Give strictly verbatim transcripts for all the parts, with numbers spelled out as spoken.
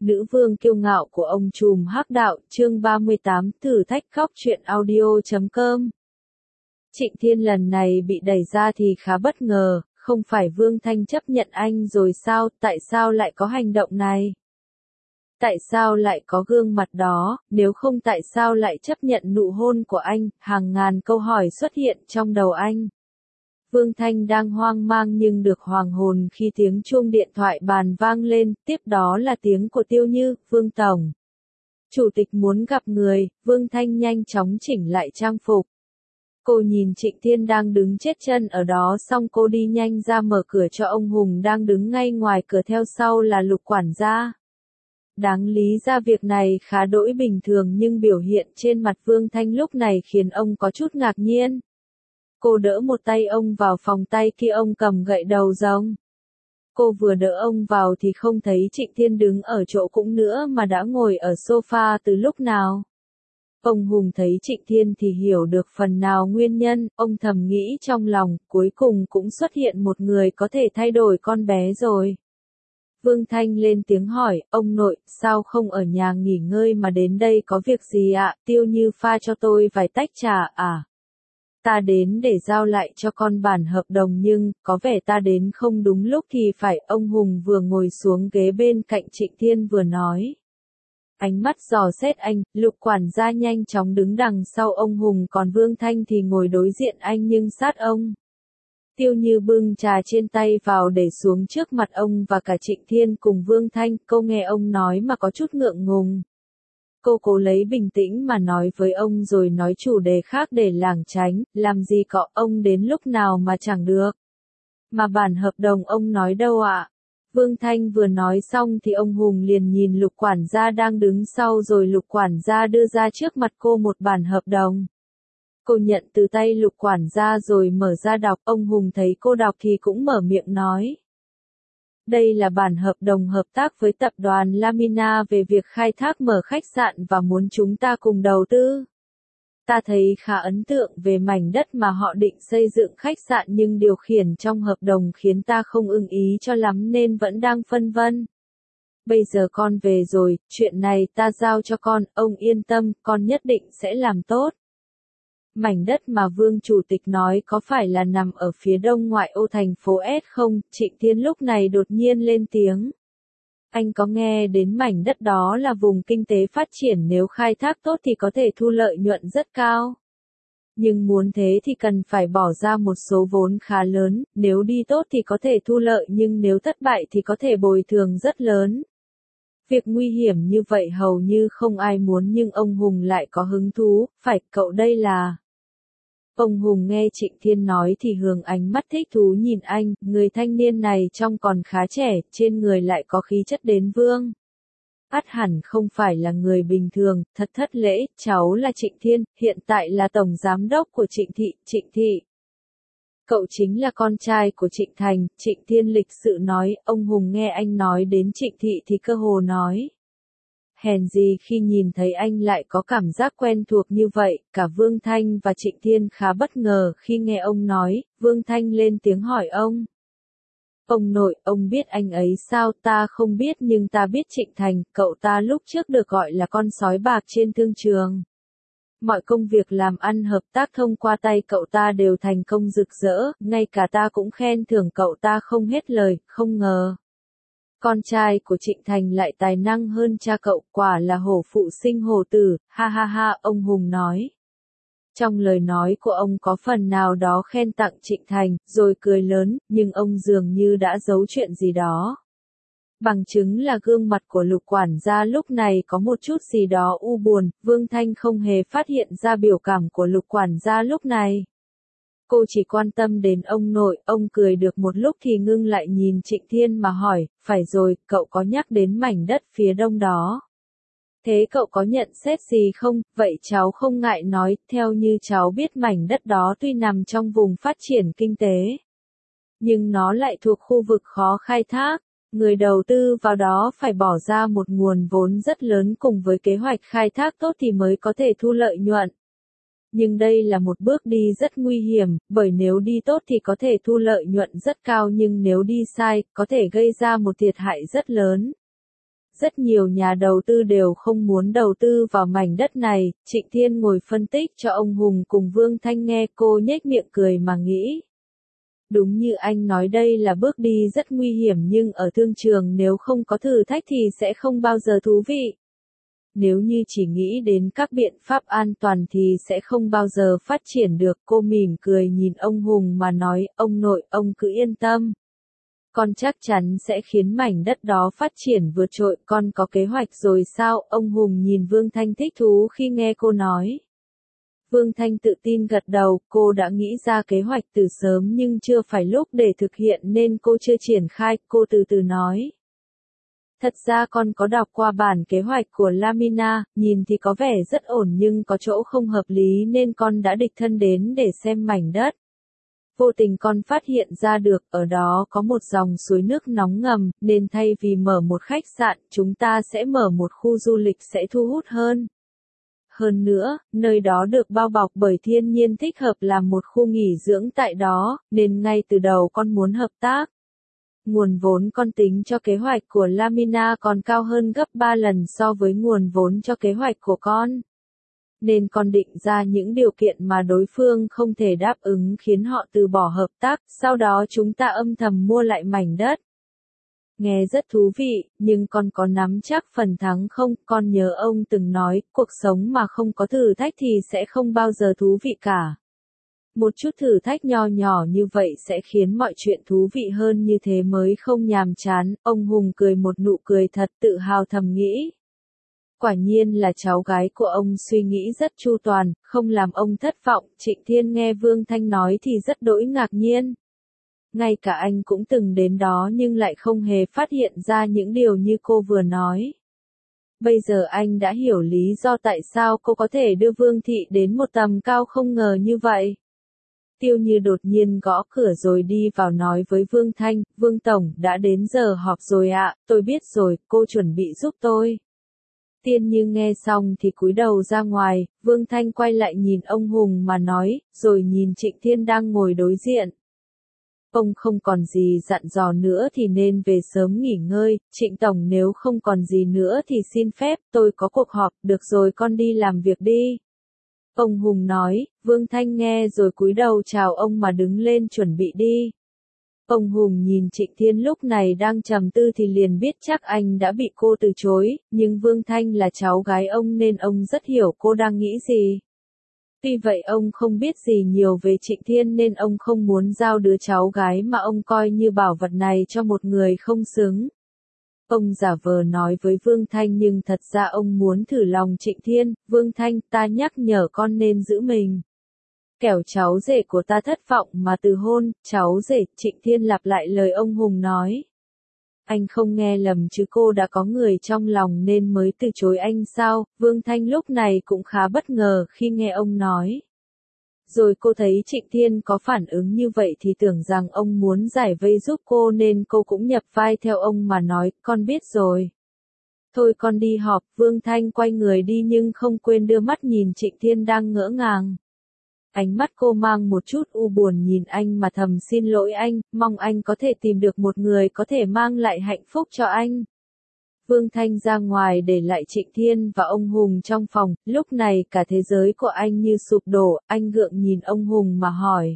nữ vương kiêu ngạo của ông trùm hắc đạo, chương ba mươi tám, thử thách khóc chuyện audio chấm com. Trịnh Thiên lần này bị đẩy ra thì khá bất ngờ, không phải Vương Thanh chấp nhận anh rồi sao, tại sao lại có hành động này? Tại sao lại có gương mặt đó, nếu không tại sao lại chấp nhận nụ hôn của anh, hàng ngàn câu hỏi xuất hiện trong đầu anh. Vương Thanh đang hoang mang nhưng được hoàng hồn khi tiếng chuông điện thoại bàn vang lên, tiếp đó là tiếng của Tiêu Như, Vương Tổng. Chủ tịch muốn gặp người, Vương Thanh nhanh chóng chỉnh lại trang phục. Cô nhìn Trịnh Thiên đang đứng chết chân ở đó xong cô đi nhanh ra mở cửa cho ông Hùng đang đứng ngay ngoài cửa, theo sau là Lục quản gia. Đáng lý ra việc này khá đỗi bình thường nhưng biểu hiện trên mặt Vương Thanh lúc này khiến ông có chút ngạc nhiên. Cô đỡ một tay ông vào phòng, tay kia ông cầm gậy đầu rồng. Cô vừa đỡ ông vào thì không thấy Trịnh Thiên đứng ở chỗ cũ nữa mà đã ngồi ở sofa từ lúc nào. Ông Hùng thấy Trịnh Thiên thì hiểu được phần nào nguyên nhân, ông thầm nghĩ trong lòng, cuối cùng cũng xuất hiện một người có thể thay đổi con bé rồi. Vương Thanh lên tiếng hỏi, ông nội, sao không ở nhà nghỉ ngơi mà đến đây có việc gì ạ? Tiêu Như pha cho tôi vài tách trà à? Ta đến để giao lại cho con bản hợp đồng nhưng, có vẻ ta đến không đúng lúc thì phải. Ông Hùng vừa ngồi xuống ghế bên cạnh Trịnh Thiên vừa nói. Ánh mắt dò xét anh, Lục quản gia nhanh chóng đứng đằng sau ông Hùng, còn Vương Thanh thì ngồi đối diện anh nhưng sát ông. Tiêu Như bưng trà trên tay vào để xuống trước mặt ông và cả Trịnh Thiên cùng Vương Thanh, cô nghe ông nói mà có chút ngượng ngùng. Cô cố lấy bình tĩnh mà nói với ông rồi nói chủ đề khác để lảng tránh, làm gì có, ông đến lúc nào mà chẳng được. Mà bản hợp đồng ông nói đâu ạ? Vương Thanh vừa nói xong thì ông Hùng liền nhìn Lục quản gia đang đứng sau rồi Lục quản gia đưa ra trước mặt cô một bản hợp đồng. Cô nhận từ tay Lục quản gia rồi mở ra đọc, ông Hùng thấy cô đọc thì cũng mở miệng nói. Đây là bản hợp đồng hợp tác với tập đoàn Lamina về việc khai thác mở khách sạn và muốn chúng ta cùng đầu tư. Ta thấy khá ấn tượng về mảnh đất mà họ định xây dựng khách sạn nhưng điều khiển trong hợp đồng khiến ta không ưng ý cho lắm nên vẫn đang phân vân. Bây giờ con về rồi, chuyện này ta giao cho con, ông yên tâm, con nhất định sẽ làm tốt. Mảnh đất mà Vương Chủ tịch nói có phải là nằm ở phía đông ngoại ô thành phố S không? Trịnh Thiên lúc này đột nhiên lên tiếng. Anh có nghe đến mảnh đất đó là vùng kinh tế phát triển, nếu khai thác tốt thì có thể thu lợi nhuận rất cao. Nhưng muốn thế thì cần phải bỏ ra một số vốn khá lớn, nếu đi tốt thì có thể thu lợi nhưng nếu thất bại thì có thể bồi thường rất lớn. Việc nguy hiểm như vậy hầu như không ai muốn nhưng ông Hùng lại có hứng thú, phải, cậu đây là... Ông Hùng nghe Trịnh Thiên nói thì hướng ánh mắt thích thú nhìn anh, người thanh niên này trông còn khá trẻ, trên người lại có khí chất đến vương. Ắt hẳn không phải là người bình thường, thật thất lễ, cháu là Trịnh Thiên, hiện tại là tổng giám đốc của Trịnh Thị, Trịnh Thị. Cậu chính là con trai của Trịnh Thành, Trịnh Thiên lịch sự nói, ông Hùng nghe anh nói đến Trịnh Thị thì cơ hồ nói. Hèn gì khi nhìn thấy anh lại có cảm giác quen thuộc như vậy, cả Vương Thanh và Trịnh Thiên khá bất ngờ khi nghe ông nói, Vương Thanh lên tiếng hỏi ông. Ông nội, ông biết anh ấy sao? Ta không biết nhưng ta biết Trịnh Thành, cậu ta lúc trước được gọi là con sói bạc trên thương trường. Mọi công việc làm ăn hợp tác thông qua tay cậu ta đều thành công rực rỡ, ngay cả ta cũng khen thưởng cậu ta không hết lời, không ngờ. Con trai của Trịnh Thành lại tài năng hơn cha cậu, quả là hổ phụ sinh hổ tử, ha ha ha, ông Hùng nói. Trong lời nói của ông có phần nào đó khen tặng Trịnh Thành, rồi cười lớn, nhưng ông dường như đã giấu chuyện gì đó. Bằng chứng là gương mặt của Lục quản gia lúc này có một chút gì đó u buồn, Vương Thanh không hề phát hiện ra biểu cảm của Lục quản gia lúc này. Cô chỉ quan tâm đến ông nội, ông cười được một lúc thì ngưng lại nhìn Trịnh Thiên mà hỏi, phải rồi, cậu có nhắc đến mảnh đất phía đông đó. Thế cậu có nhận xét gì không? Vậy cháu không ngại nói, theo như cháu biết mảnh đất đó tuy nằm trong vùng phát triển kinh tế. Nhưng nó lại thuộc khu vực khó khai thác, người đầu tư vào đó phải bỏ ra một nguồn vốn rất lớn cùng với kế hoạch khai thác tốt thì mới có thể thu lợi nhuận. Nhưng đây là một bước đi rất nguy hiểm, bởi nếu đi tốt thì có thể thu lợi nhuận rất cao nhưng nếu đi sai, có thể gây ra một thiệt hại rất lớn. Rất nhiều nhà đầu tư đều không muốn đầu tư vào mảnh đất này, Trịnh Thiên ngồi phân tích cho ông Hùng cùng Vương Thanh nghe, cô nhếch miệng cười mà nghĩ. Đúng như anh nói, đây là bước đi rất nguy hiểm, nhưng ở thương trường nếu không có thử thách thì sẽ không bao giờ thú vị. Nếu như chỉ nghĩ đến các biện pháp an toàn thì sẽ không bao giờ phát triển được. Cô mỉm cười nhìn ông Hùng mà nói, ông nội, ông cứ yên tâm. Con chắc chắn sẽ khiến mảnh đất đó phát triển vượt trội. Con có kế hoạch rồi sao? Ông Hùng nhìn Vương Thanh thích thú khi nghe cô nói. Vương Thanh tự tin gật đầu, cô đã nghĩ ra kế hoạch từ sớm nhưng chưa phải lúc để thực hiện nên cô chưa triển khai. Cô từ từ nói. Thật ra con có đọc qua bản kế hoạch của Lamina, nhìn thì có vẻ rất ổn nhưng có chỗ không hợp lý nên con đã đích thân đến để xem mảnh đất. Vô tình con phát hiện ra được ở đó có một dòng suối nước nóng ngầm, nên thay vì mở một khách sạn, chúng ta sẽ mở một khu du lịch sẽ thu hút hơn. Hơn nữa, nơi đó được bao bọc bởi thiên nhiên, thích hợp làm một khu nghỉ dưỡng tại đó, nên ngay từ đầu con muốn hợp tác. Nguồn vốn con tính cho kế hoạch của Lamina còn cao hơn gấp ba lần so với nguồn vốn cho kế hoạch của con. Nên con định ra những điều kiện mà đối phương không thể đáp ứng khiến họ từ bỏ hợp tác, sau đó chúng ta âm thầm mua lại mảnh đất. Nghe rất thú vị, nhưng con có nắm chắc phần thắng không? Con nhớ ông từng nói, cuộc sống mà không có thử thách thì sẽ không bao giờ thú vị cả. Một chút thử thách nho nhỏ như vậy sẽ khiến mọi chuyện thú vị hơn, như thế mới không nhàm chán. Ông Hùng cười một nụ cười thật tự hào thầm nghĩ. Quả nhiên là cháu gái của ông suy nghĩ rất chu toàn, không làm ông thất vọng. Trịnh Thiên nghe Vương Thanh nói thì rất đỗi ngạc nhiên. Ngay cả anh cũng từng đến đó nhưng lại không hề phát hiện ra những điều như cô vừa nói. Bây giờ anh đã hiểu lý do tại sao cô có thể đưa Vương Thị đến một tầm cao không ngờ như vậy. Tiêu Như đột nhiên gõ cửa rồi đi vào nói với Vương Thanh, Vương Tổng, đã đến giờ họp rồi ạ, tôi biết rồi, cô chuẩn bị giúp tôi. Tiên Như nghe xong thì cúi đầu ra ngoài, Vương Thanh quay lại nhìn ông Hùng mà nói, rồi nhìn Trịnh Thiên đang ngồi đối diện. Ông không còn gì dặn dò nữa thì nên về sớm nghỉ ngơi, Trịnh Tổng nếu không còn gì nữa thì xin phép, tôi có cuộc họp, được rồi con đi làm việc đi. Ông Hùng nói, Vương Thanh nghe rồi cúi đầu chào ông mà đứng lên chuẩn bị đi. Ông Hùng nhìn Trịnh Thiên lúc này đang trầm tư thì liền biết chắc anh đã bị cô từ chối, nhưng Vương Thanh là cháu gái ông nên ông rất hiểu cô đang nghĩ gì. Tuy vậy ông không biết gì nhiều về Trịnh Thiên nên ông không muốn giao đứa cháu gái mà ông coi như bảo vật này cho một người không xứng. Ông giả vờ nói với Vương Thanh nhưng thật ra ông muốn thử lòng Trịnh Thiên, Vương Thanh, ta nhắc nhở con nên giữ mình. Kẻo cháu rể của ta thất vọng mà từ hôn, cháu rể, Trịnh Thiên lặp lại lời ông Hùng nói. Anh không nghe lầm chứ, cô đã có người trong lòng nên mới từ chối anh sao? Vương Thanh lúc này cũng khá bất ngờ khi nghe ông nói. Rồi cô thấy Trịnh Thiên có phản ứng như vậy thì tưởng rằng ông muốn giải vây giúp cô nên cô cũng nhập vai theo ông mà nói, con biết rồi. Thôi con đi họp. Vương Thanh quay người đi nhưng không quên đưa mắt nhìn Trịnh Thiên đang ngỡ ngàng. Ánh mắt cô mang một chút u buồn nhìn anh mà thầm xin lỗi anh, mong anh có thể tìm được một người có thể mang lại hạnh phúc cho anh. Vương Thanh ra ngoài để lại Trịnh Thiên và ông Hùng trong phòng, lúc này cả thế giới của anh như sụp đổ, anh gượng nhìn ông Hùng mà hỏi.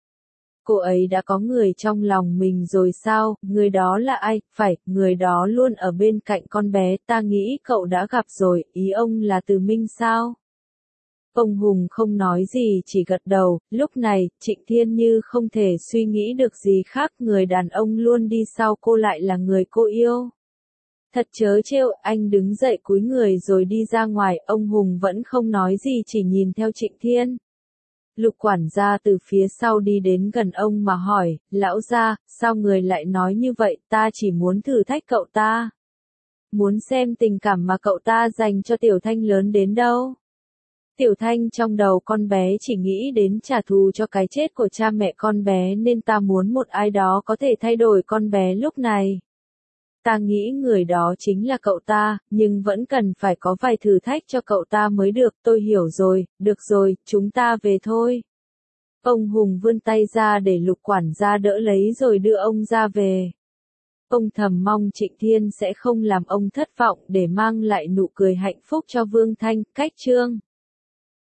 Cô ấy đã có người trong lòng mình rồi sao? Người đó là ai? Phải, người đó luôn ở bên cạnh con bé, ta nghĩ cậu đã gặp rồi, ý ông là Từ Minh sao? Ông Hùng không nói gì chỉ gật đầu, lúc này, Trịnh Thiên như không thể suy nghĩ được gì khác, người đàn ông luôn đi sau cô lại là người cô yêu. Thật trớ trêu, anh đứng dậy cúi người rồi đi ra ngoài, ông Hùng vẫn không nói gì chỉ nhìn theo Trịnh Thiên. Lục quản gia từ phía sau đi đến gần ông mà hỏi, lão gia, sao người lại nói như vậy, ta chỉ muốn thử thách cậu ta. Muốn xem tình cảm mà cậu ta dành cho Tiểu Thanh lớn đến đâu. Tiểu Thanh trong đầu con bé chỉ nghĩ đến trả thù cho cái chết của cha mẹ con bé nên ta muốn một ai đó có thể thay đổi con bé lúc này. Ta nghĩ người đó chính là cậu ta, nhưng vẫn cần phải có vài thử thách cho cậu ta mới được, tôi hiểu rồi, được rồi, chúng ta về thôi. Ông Hùng vươn tay ra để Lục quản gia đỡ lấy rồi đưa ông ra về. Ông thầm mong Trịnh Thiên sẽ không làm ông thất vọng để mang lại nụ cười hạnh phúc cho Vương Thanh. Cách chương